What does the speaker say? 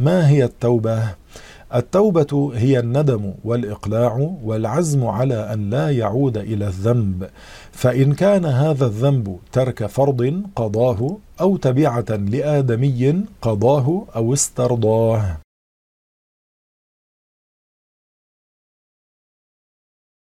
ما هي التوبة؟ التوبة هي الندم والإقلاع والعزم على أن لا يعود إلى الذنب، فإن كان هذا الذنب ترك فرض قضاه، أو تبعة لآدمي قضاه أو استرضاه.